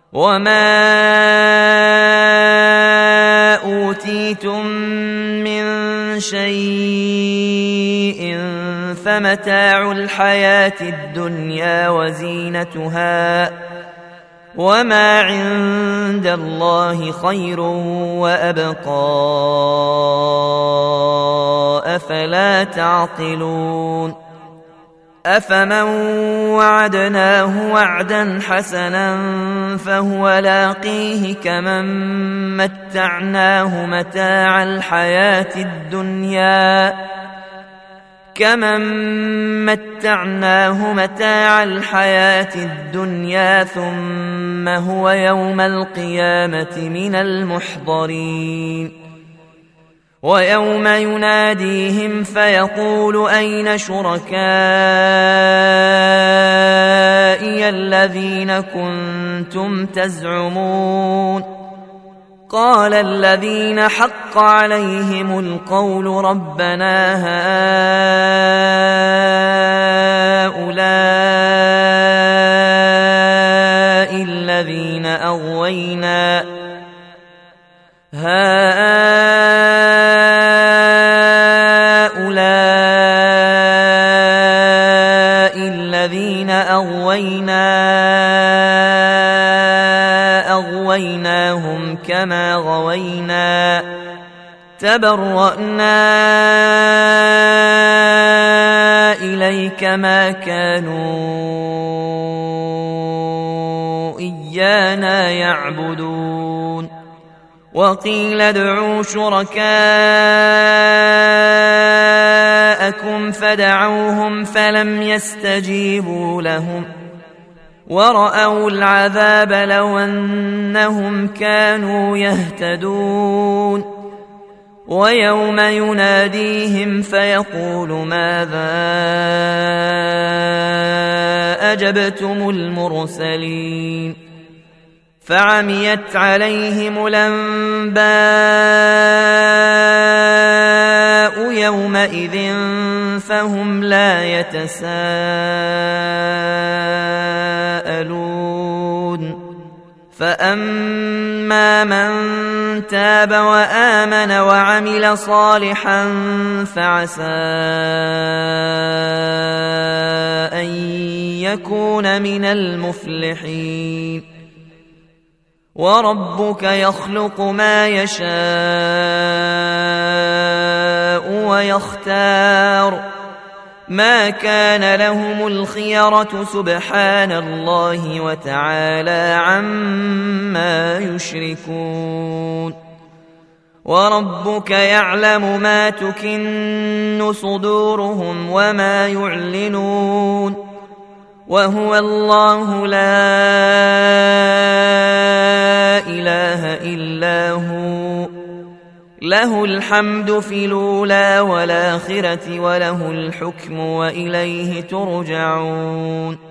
وما أوتيتم من شيء فمتاع الحياة الدنيا وزينتها وما عند الله خير وأبقى أفلا تعقلون أفمن وعدناه وعدا حسنا فهو لاقيه كمن متعناه متاع الحياة الدنيا ثم هو يوم القيامة من المحضرين ويوم يناديهم فيقول أين شركائي الذين كنتم تزعمون قال الذين حق عليهم القول ربنا هؤلاء الذين أغويناهم كما غوينا تبرأنا إليك ما كانوا إيانا يعبدون وقيل ادعوا شركاءكم فدعوهم فلم يستجيبوا لهم ورأوا العذاب لو أنهم كانوا يهتدون ويوم يناديهم فيقول ماذا أجبتم المرسلين فعميت عليهم الأنباء يومئذ فهم لا يتساءلون فأما من تاب وآمن وعمل صالحا فعسى أن يكون من المفلحين وربك يخلق ما يشاء ويختار ما كان لهم الخيرة سبحان الله وتعالى عما يشركون وربك يعلم ما تكن صدورهم وما يعلنون وهو الله لا إله إلا هو له الحمد في الأولى والآخرة وله الحكم وإليه ترجعون